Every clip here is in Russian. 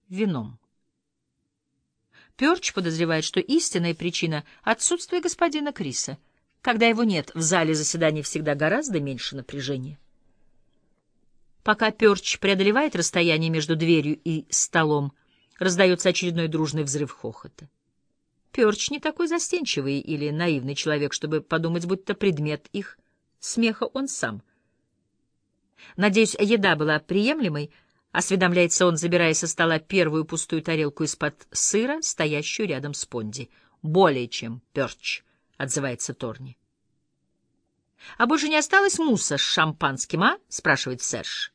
вином. Пёрч подозревает, что истинная причина — отсутствие господина Криса. Когда его нет, в зале заседаний всегда гораздо меньше напряжения. Пока Пёрч преодолевает расстояние между дверью и столом, раздается очередной дружный взрыв хохота. Пёрч не такой застенчивый или наивный человек, чтобы подумать, будто предмет их смеха он сам. «Надеюсь, еда была приемлемой?» — осведомляется он, забирая со стола первую пустую тарелку из-под сыра, стоящую рядом с понди. «Более чем, Пёрч», — отзывается Торни. «А больше не осталось мусса с шампанским, а?» — спрашивает Серж.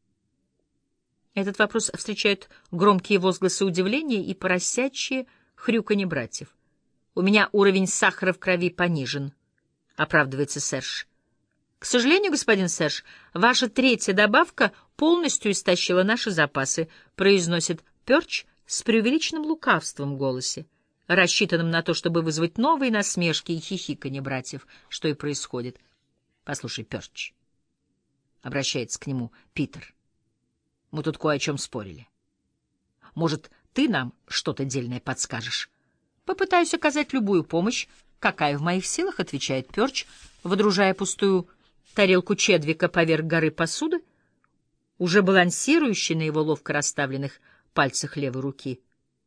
Этот вопрос встречают громкие возгласы удивления и поросячье хрюканье братьев. «У меня уровень сахара в крови понижен», — оправдывается Серж. «К сожалению, господин Серж, ваша третья добавка полностью истощила наши запасы», — произносит Пёрч с преувеличенным лукавством в голосе, рассчитанным на то, чтобы вызвать новые насмешки и хихиканье братьев, что и происходит. «Послушай, Пёрч», — обращается к нему Питер, — «мы тут кое о чем спорили. Может, ты нам что-то дельное подскажешь?» «Попытаюсь оказать любую помощь, какая в моих силах», — отвечает Пёрч, водружая пустую тарелку Чедвика поверх горы посуды, уже балансирующей на его ловко расставленных пальцах левой руки.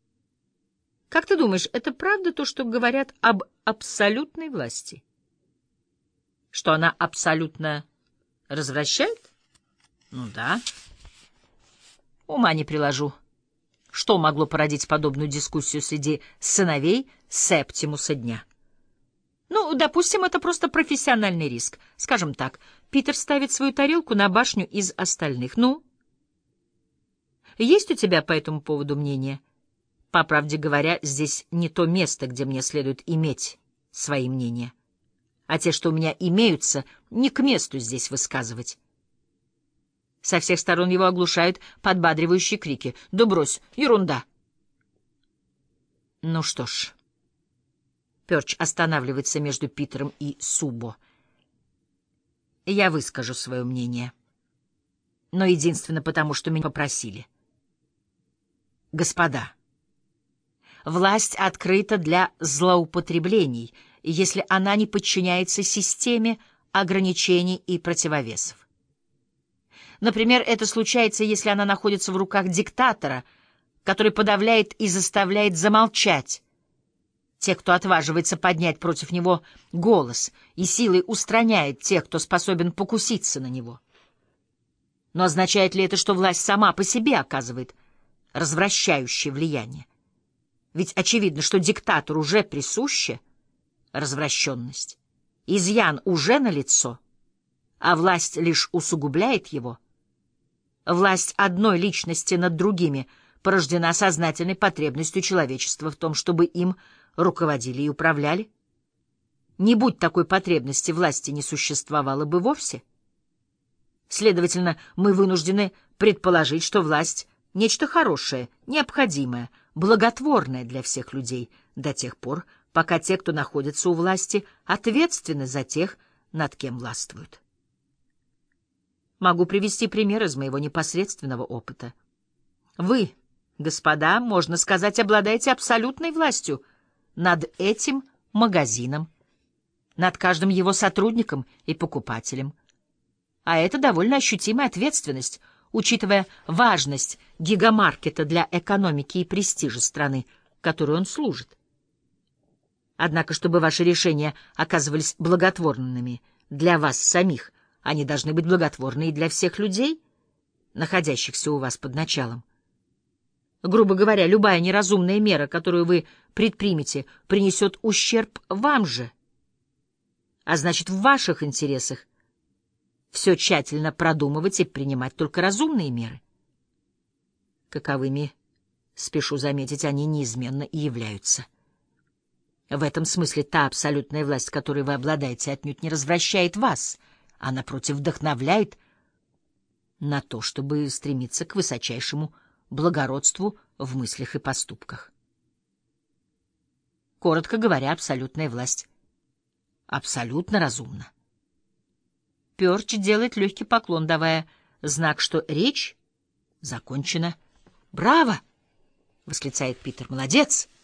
«Как ты думаешь, это правда то, что говорят об абсолютной власти? Что она абсолютно развращает? Ну да. Ума не приложу. Что могло породить подобную дискуссию среди сыновей Септимуса дня? Ну, допустим, это просто профессиональный риск. Скажем так, Питер ставит свою тарелку на башню из остальных. Ну? Есть у тебя по этому поводу мнение? По правде говоря, здесь не то место, где мне следует иметь свои мнения. А те, что у меня имеются, не к месту здесь высказывать. Со всех сторон его оглушают подбадривающие крики. «Да брось, ерунда!» Ну что ж... Пёрч останавливается между Питером и Субо. «Я выскажу свое мнение. Но единственно потому, что меня попросили. Господа, власть открыта для злоупотреблений, если она не подчиняется системе ограничений и противовесов. Например, это случается, если она находится в руках диктатора, который подавляет и заставляет замолчать тех, кто отваживается поднять против него голос, и силой устраняет тех, кто способен покуситься на него. Но означает ли это, что власть сама по себе оказывает развращающее влияние? Ведь очевидно, что диктатору уже присуща развращенность. Изъян уже налицо, а власть лишь усугубляет его. Власть одной личности над другими порождена сознательной потребностью человечества в том, чтобы им руководили и управляли. Не будь такой потребности, власти не существовало бы вовсе. Следовательно, мы вынуждены предположить, что власть — нечто хорошее, необходимое, благотворное для всех людей до тех пор, пока те, кто находится у власти, ответственны за тех, над кем властвуют. Могу привести пример из моего непосредственного опыта. Вы, господа, можно сказать, обладаете абсолютной властью над этим магазином, над каждым его сотрудником и покупателем. А это довольно ощутимая ответственность, учитывая важность гигамаркета для экономики и престижа страны, которой он служит. Однако, чтобы ваши решения оказывались благотворными для вас самих, они должны быть благотворны и для всех людей, находящихся у вас под началом. Грубо говоря, любая неразумная мера, которую вы предпримете, принесет ущерб вам же. А значит, в ваших интересах все тщательно продумывать и принимать только разумные меры. Каковыми, спешу заметить, они неизменно и являются. В этом смысле та абсолютная власть, которой вы обладаете, отнюдь не развращает вас, а, напротив, вдохновляет на то, чтобы стремиться к высочайшему благородству в мыслях и поступках. Коротко говоря, абсолютная власть абсолютно разумна. Пёрч делает легкий поклон, давая знак, что речь закончена. «Браво!» восклицает Питер. «Молодец!